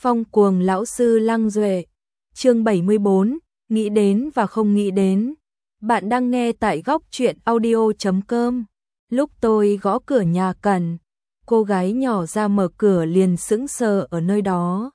Phong cuồng lão sư Lăng Duệ. Chương 74, nghĩ đến và không nghĩ đến. Bạn đang nghe tại góc truyện audio.com. Lúc tôi gõ cửa nhà Cẩn, cô gái nhỏ ra mở cửa liền sững sờ ở nơi đó.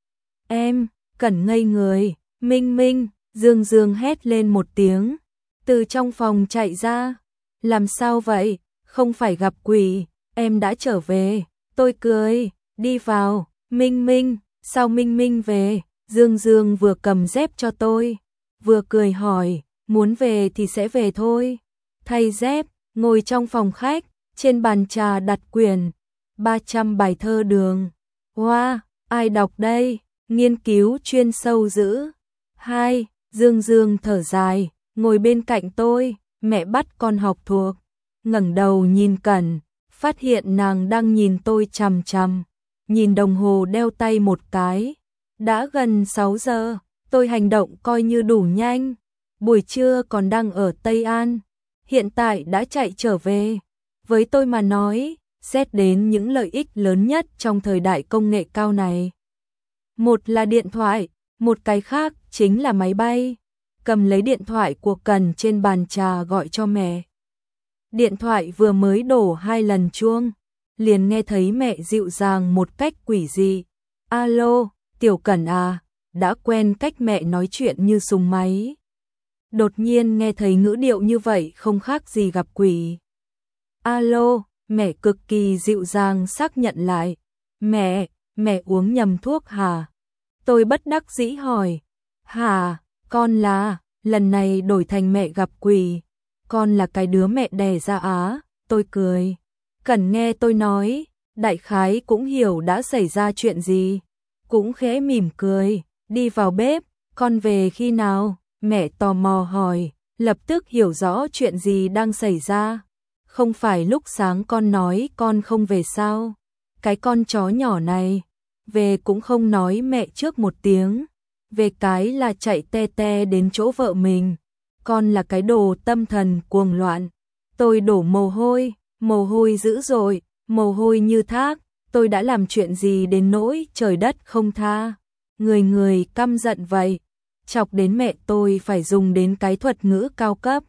Em, Cẩn ngây người, Minh Minh, Dương Dương hét lên một tiếng. Từ trong phòng chạy ra. Làm sao vậy? Không phải gặp quỷ, em đã trở về. Tôi cười, đi vào, Minh Minh, sao Minh Minh về? Dương Dương vừa cầm dép cho tôi, vừa cười hỏi, muốn về thì sẽ về thôi. Thay dép, ngồi trong phòng khách, trên bàn trà đặt quyển 300 bài thơ Đường. Wow, ai đọc đây? Nghiên cứu chuyên sâu dữ. Hai, Dương Dương thở dài, ngồi bên cạnh tôi, mẹ bắt con học thuộc. Ngẩng đầu nhìn Cẩn, phát hiện nàng đang nhìn tôi chằm chằm. Nhìn đồng hồ đeo tay một cái. Đã gần 6 giờ, tôi hành động coi như đủ nhanh. Buổi trưa còn đang ở Tây An, hiện tại đã chạy trở về. Với tôi mà nói, xét đến những lợi ích lớn nhất trong thời đại công nghệ cao này. Một là điện thoại, một cái khác chính là máy bay. Cầm lấy điện thoại của Cẩn trên bàn trà gọi cho mẹ. Điện thoại vừa mới đổ 2 lần chuông, liền nghe thấy mẹ dịu dàng một cách quỷ dị. Alo, Tiểu Cẩn à, đã quen cách mẹ nói chuyện như súng máy. Đột nhiên nghe thấy ngữ điệu như vậy không khác gì gặp quỷ. Alo, mẹ cực kỳ dịu dàng xác nhận lại. Mẹ uống nhầm thuốc hả? Tôi bất đắc dĩ hỏi. Hả, con là, lần này đổi thành mẹ gặp quỷ. Con là cái đứa mẹ đẻ ra á, tôi cười. Cẩn nghe tôi nói, đại khái cũng hiểu đã xảy ra chuyện gì. Cũng khẽ mỉm cười, đi vào bếp, con về khi nào? Mẹ tò mò hỏi, lập tức hiểu rõ chuyện gì đang xảy ra. Không phải lúc sáng con nói con không về sao? Cái con chó nhỏ này, về cũng không nói mẹ trước một tiếng. Về cái là chạy te te đến chỗ vợ mình. Con là cái đồ tâm thần cuồng loạn. Tôi đổ mồ hôi dữ dội, mồ hôi như thác. Tôi đã làm chuyện gì đến nỗi trời đất không tha. Người căm giận vậy. Chọc đến mẹ tôi phải dùng đến cái thuật ngữ cao cấp.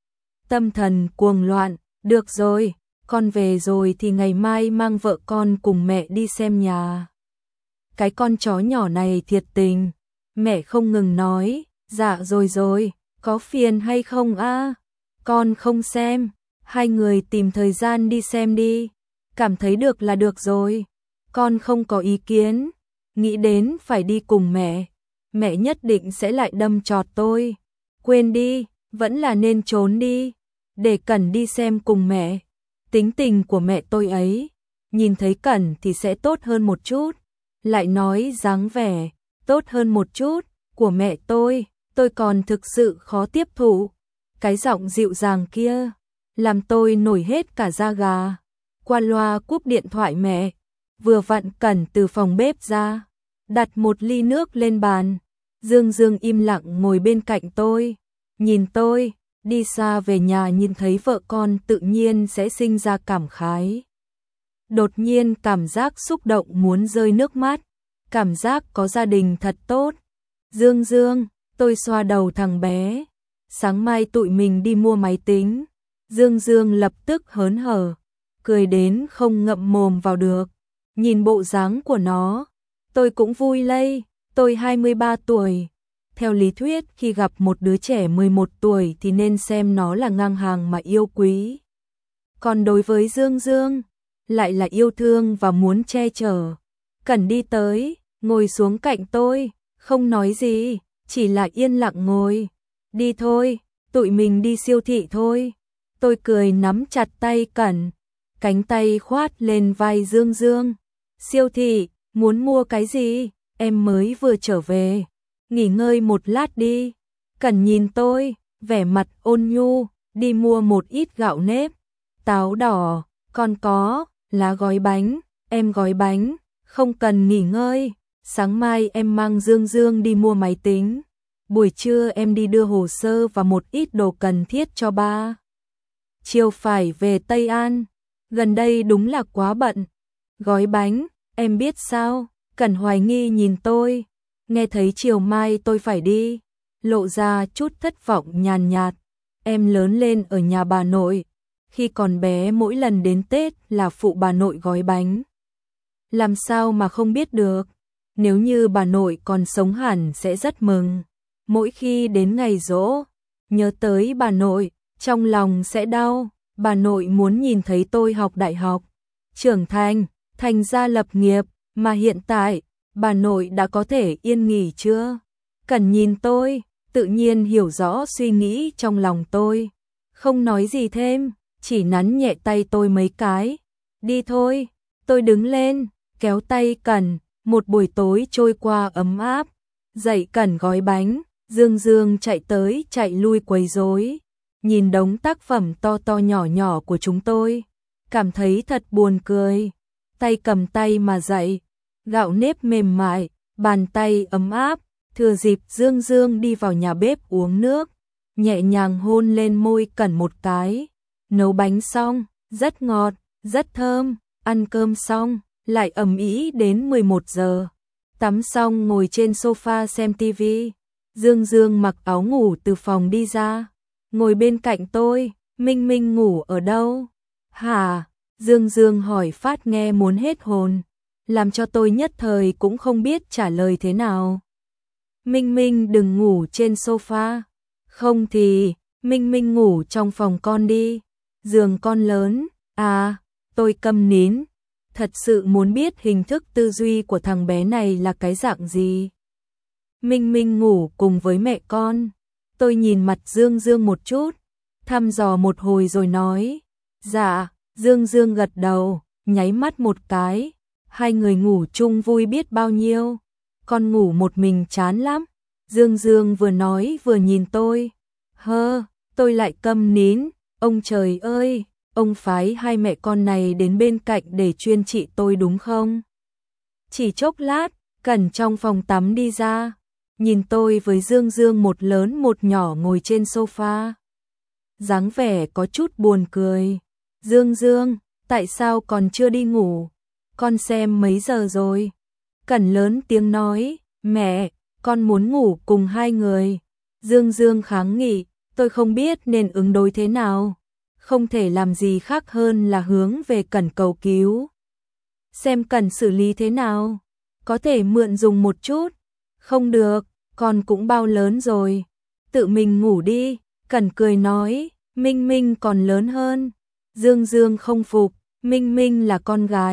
Tâm thần cuồng loạn, được rồi, con về rồi thì ngày mai mang vợ con cùng mẹ đi xem nhà. Cái con chó nhỏ này thiệt tình. Mẹ không ngừng nói, dạ rồi, có phiền hay không a? Con không xem, hai người tìm thời gian đi xem đi. Cảm thấy được là được rồi. Con không có ý kiến. Nghĩ đến phải đi cùng mẹ. Mẹ nhất định sẽ lại đâm chọt tôi. Quên đi, vẫn là nên trốn đi. Để Cẩn đi xem cùng mẹ. Tính tình của mẹ tôi ấy. Nhìn thấy Cẩn thì sẽ tốt hơn một chút. Lại nói dáng vẻ tốt hơn một chút của mẹ tôi còn thực sự khó tiếp thụ. Cái giọng dịu dàng kia làm tôi nổi hết cả da gà. Qua loa cúp điện thoại mẹ, vừa vặn Cẩn từ phòng bếp ra, đặt một ly nước lên bàn. Dương Dương im lặng ngồi bên cạnh tôi, nhìn tôi, đi xa về nhà nhìn thấy vợ con tự nhiên sẽ sinh ra cảm khái. Đột nhiên cảm giác xúc động muốn rơi nước mắt, cảm giác có gia đình thật tốt. Dương Dương, tôi xoa đầu thằng bé, sáng mai tụi mình đi mua máy tính. Dương Dương lập tức hớn hở, cười đến không ngậm mồm vào được. Nhìn bộ dáng của nó, tôi cũng vui lây. Tôi 23 tuổi. Theo lý thuyết khi gặp một đứa trẻ 11 tuổi thì nên xem nó là ngang hàng mà yêu quý. Còn đối với Dương Dương, lại là yêu thương và muốn che chở. Cẩn đi tới, ngồi xuống cạnh tôi, không nói gì, chỉ là yên lặng ngồi. Đi thôi, tụi mình đi siêu thị thôi. Tôi cười nắm chặt tay Cẩn, cánh tay khoát lên vai Dương Dương. Siêu thị, muốn mua cái gì? Em mới vừa trở về, nghỉ ngơi một lát đi. Cẩn nhìn tôi, vẻ mặt ôn nhu, đi mua một ít gạo nếp, táo đỏ, còn có lá gói bánh, em gói bánh, không cần nghỉ ngơi. Sáng mai em mang Dương Dương đi mua máy tính. Buổi trưa em đi đưa hồ sơ và một ít đồ cần thiết cho ba. Chiều phải về Tây An, gần đây đúng là quá bận. Gói bánh, em biết sao, Cẩn hoài nghi nhìn tôi, nghe thấy chiều mai tôi phải đi, lộ ra chút thất vọng nhàn nhạt. Em lớn lên ở nhà bà nội, khi còn bé mỗi lần đến Tết là phụ bà nội gói bánh. Làm sao mà không biết được, nếu như bà nội còn sống hẳn sẽ rất mừng. Mỗi khi đến ngày giỗ, nhớ tới bà nội, trong lòng sẽ đau. Bà nội muốn nhìn thấy tôi học đại học, trưởng thành, thành gia lập nghiệp, mà hiện tại, bà nội đã có thể yên nghỉ chưa? Cẩn nhìn tôi, tự nhiên hiểu rõ suy nghĩ trong lòng tôi. Không nói gì thêm, chỉ nắn nhẹ tay tôi mấy cái. Đi thôi, tôi đứng lên, kéo tay Cẩn, một buổi tối trôi qua ấm áp. Dạy Cẩn gói bánh, Dương Dương chạy tới chạy lui quấy rối. Nhìn đống tác phẩm to to nhỏ nhỏ của chúng tôi, cảm thấy thật buồn cười. Tay cầm tay mà dạy, gạo nếp mềm mại, bàn tay ấm áp, thừa dịp Dương Dương đi vào nhà bếp uống nước, nhẹ nhàng hôn lên môi Cẩn một cái. Nấu bánh xong, rất ngọt, rất thơm, ăn cơm xong, lại ầm ĩ đến 11 giờ. Tắm xong ngồi trên sofa xem tivi. Dương Dương mặc áo ngủ từ phòng đi ra, ngồi bên cạnh tôi. Minh Minh ngủ ở đâu? Hả? Dương Dương hỏi phát nghe muốn hết hồn, làm cho tôi nhất thời cũng không biết trả lời thế nào. Minh Minh đừng ngủ trên sofa. Không thì, Minh Minh ngủ trong phòng con đi, giường con lớn. À, tôi câm nín, thật sự muốn biết hình thức tư duy của thằng bé này là cái dạng gì. Minh Minh ngủ cùng với mẹ con. Tôi nhìn mặt Dương Dương một chút, thăm dò một hồi rồi nói, dạ. Dương Dương gật đầu, nháy mắt một cái. Hai người ngủ chung vui biết bao nhiêu. Con ngủ một mình chán lắm. Dương Dương vừa nói vừa nhìn tôi. Tôi lại câm nín. Ông trời ơi, ông phái hai mẹ con này đến bên cạnh để chuyên trị tôi đúng không? Chỉ chốc lát, Cẩn trong phòng tắm đi ra, nhìn tôi với Dương Dương một lớn một nhỏ ngồi trên sofa. Dáng vẻ có chút buồn cười. Dương Dương, tại sao còn chưa đi ngủ? Con xem mấy giờ rồi? Cẩn lớn tiếng nói, mẹ, con muốn ngủ cùng hai người. Dương Dương kháng nghị, tôi không biết nên ứng đối thế nào. Không thể làm gì khác hơn là hướng về Cẩn cầu cứu. Xem Cẩn xử lý thế nào. Có thể mượn dùng một chút. Không được, con cũng bao lớn rồi. Tự mình ngủ đi. Cẩn cười nói, Minh Minh còn lớn hơn. Dương Dương không phục, Minh Minh là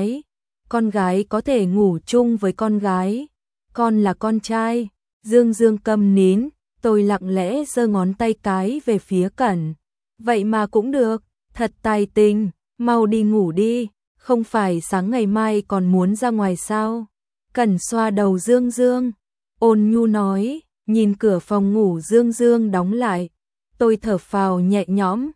con gái có thể ngủ chung với con gái, con là con trai. Dương Dương câm nín, tôi lặng lẽ giơ ngón tay cái về phía Cẩn. Vậy mà cũng được, thật tài tình, mau đi ngủ đi, không phải sáng ngày mai còn muốn ra ngoài sao? Cẩn xoa đầu Dương Dương, ôn nhu nói, nhìn cửa phòng ngủ Dương Dương đóng lại. Tôi thở phào nhẹ nhõm.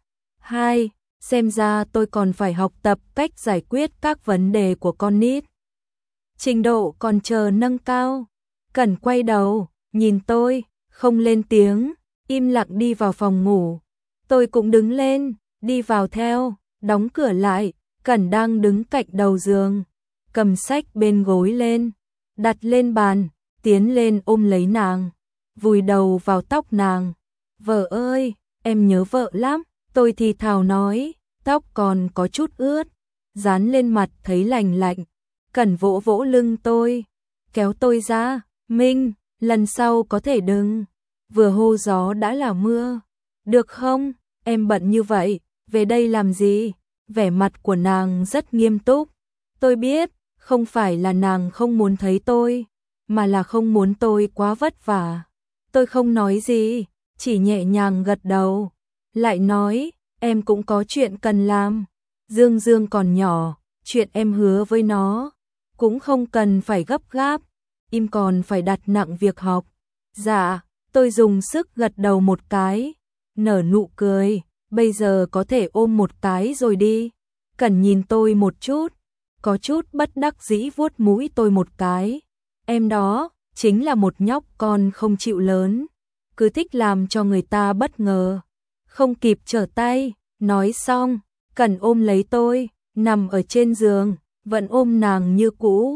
Xem ra tôi còn phải học tập cách giải quyết các vấn đề của con nít. Trình độ còn chờ nâng cao. Cẩn quay đầu, nhìn tôi, không lên tiếng, im lặng đi vào phòng ngủ. Tôi cũng đứng lên, đi vào theo, đóng cửa lại. Cẩn đang đứng cạnh đầu giường, cầm sách bên gối lên, đặt lên bàn, tiến lên ôm lấy nàng, vùi đầu vào tóc nàng. Vợ ơi, em nhớ vợ lắm. Tôi thì thào nói, tóc còn có chút ướt, dán lên mặt thấy lành lạnh. Cẩn vỗ vỗ lưng tôi, kéo tôi ra, Minh, lần sau có thể đừng. Vừa hô gió đã là mưa. Được không, em bận như vậy, về đây làm gì? Vẻ mặt của nàng rất nghiêm túc. Tôi biết, không phải là nàng không muốn thấy tôi, mà là không muốn tôi quá vất vả. Tôi không nói gì, chỉ nhẹ nhàng gật đầu. Lại nói, em cũng có chuyện cần làm. Dương Dương còn nhỏ, chuyện em hứa với nó cũng không cần phải gấp gáp, im còn phải đặt nặng việc học. Dạ, tôi dùng sức gật đầu một cái, nở nụ cười, bây giờ có thể ôm một cái rồi đi. Cẩn nhìn tôi một chút, có chút bất đắc dĩ vuốt mũi tôi một cái. Em đó, chính là một nhóc con không chịu lớn, cứ thích làm cho người ta bất ngờ. Không kịp trở tay, nói xong, Cẩn ôm lấy tôi, nằm ở trên giường, vẫn ôm nàng như cũ.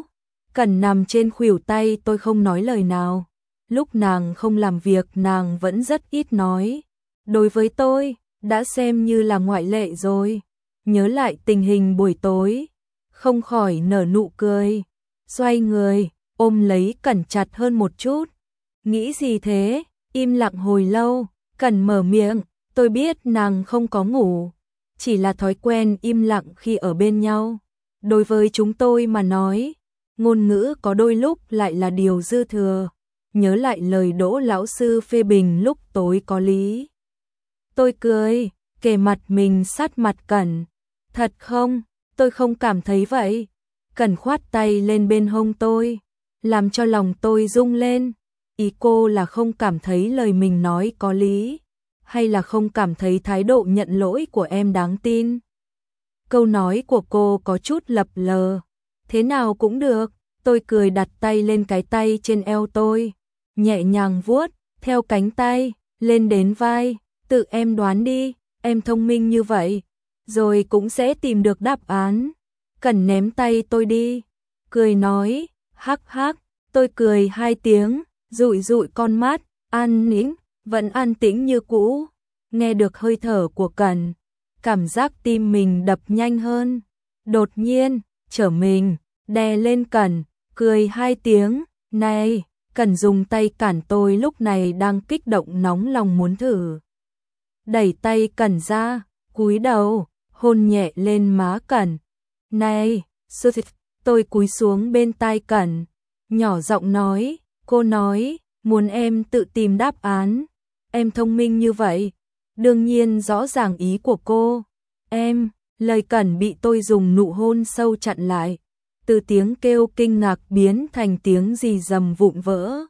Cẩn nằm trên khuỷu tay tôi không nói lời nào. Lúc nàng không làm việc nàng vẫn rất ít nói. Đối với tôi, đã xem như là ngoại lệ rồi. Nhớ lại tình hình buổi tối, không khỏi nở nụ cười. Xoay người, ôm lấy Cẩn chặt hơn một chút. Nghĩ gì thế? Im lặng hồi lâu, Cẩn mở miệng, tôi biết nàng không có ngủ. Chỉ là thói quen im lặng khi ở bên nhau. Đối với chúng tôi mà nói, ngôn ngữ có đôi lúc lại là điều dư thừa. Nhớ lại lời Đỗ lão sư phê bình lúc tối có lý. Tôi cười, kề mặt mình sát mặt Cẩn. Thật không? Tôi không cảm thấy vậy. Cẩn khoát tay lên bên hông tôi, làm cho lòng tôi rung lên. Ý cô là không cảm thấy lời mình nói có lý, hay là không cảm thấy thái độ nhận lỗi của em đáng tin? Câu nói của cô có chút lập lờ. Thế nào cũng được, tôi cười đặt tay lên cái tay trên eo tôi, nhẹ nhàng vuốt, theo cánh tay, lên đến vai, tự em đoán đi, em thông minh như vậy, rồi cũng sẽ tìm được đáp án. Cẩn ném tay tôi đi, cười nói, hắc hắc, tôi cười 2 tiếng, dụi dụi con mắt, an nĩnh, vẫn an tĩnh như cũ. Nghe được hơi thở của Cẩn, cảm giác tim mình đập nhanh hơn. Đột nhiên, trở mình, đè lên Cẩn, cười 2 tiếng, này, Cẩn dùng tay cản tôi lúc này đang kích động nóng lòng muốn thử. Đẩy tay Cẩn ra, cúi đầu, hôn nhẹ lên má Cẩn. Này, tôi cúi xuống bên tai Cẩn, nhỏ giọng nói, cô nói, muốn em tự tìm đáp án. Em thông minh như vậy, đương nhiên rõ ràng ý của cô. Em, lời Cẩn bị tôi dùng nụ hôn sâu chặn lại. Từ tiếng kêu kinh ngạc biến thành tiếng rì rầm vụn vỡ.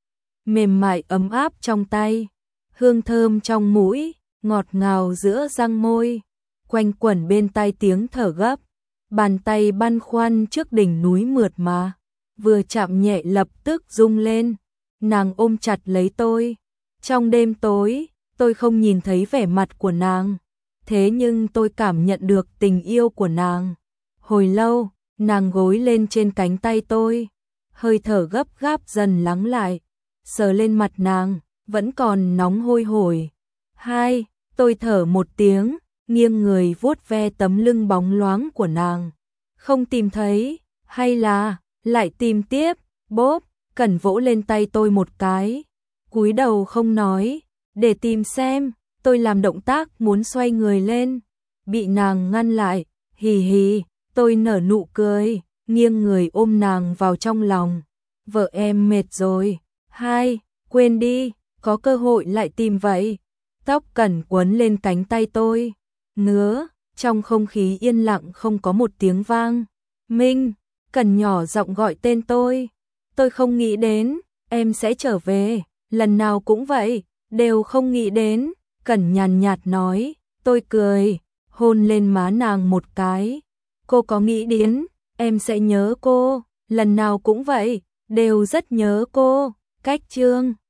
Mềm mại ấm áp trong tay, hương thơm trong mũi, ngọt ngào giữa răng môi, quanh quẩn bên tai tiếng thở gấp. Bàn tay băn khoăn trước đỉnh núi mượt mà, vừa chạm nhẹ lập tức rung lên. Nàng ôm chặt lấy tôi. Trong đêm tối, tôi không nhìn thấy vẻ mặt của nàng, thế nhưng tôi cảm nhận được tình yêu của nàng. Hồi lâu, nàng gối lên trên cánh tay tôi, hơi thở gấp gáp dần lắng lại, sờ lên mặt nàng, vẫn còn nóng hôi hổi. Hai, tôi thở một tiếng, nghiêng người vuốt ve tấm lưng bóng loáng của nàng. Không tìm thấy, hay là lại tìm tiếp? Bốp, Cẩn vỗ lên tay tôi một cái, cúi đầu không nói, để tìm xem. Tôi làm động tác muốn xoay người lên, bị nàng ngăn lại. Hì hì, tôi nở nụ cười, nghiêng người ôm nàng vào trong lòng. Vợ em mệt rồi. Hai, quên đi, có cơ hội lại tìm vậy. Tóc Cẩn quấn lên cánh tay tôi, ngứa. Trong không khí yên lặng không có một tiếng vang. Minh, Cẩn nhỏ giọng gọi tên tôi. Tôi không nghĩ đến em sẽ trở về, lần nào cũng vậy, đều không nghĩ đến. Cẩn nhàn nhạt nói. Tôi cười, hôn lên má nàng một cái. Cô có nghĩ đến em sẽ nhớ cô, lần nào cũng vậy, đều rất nhớ cô. Cách chương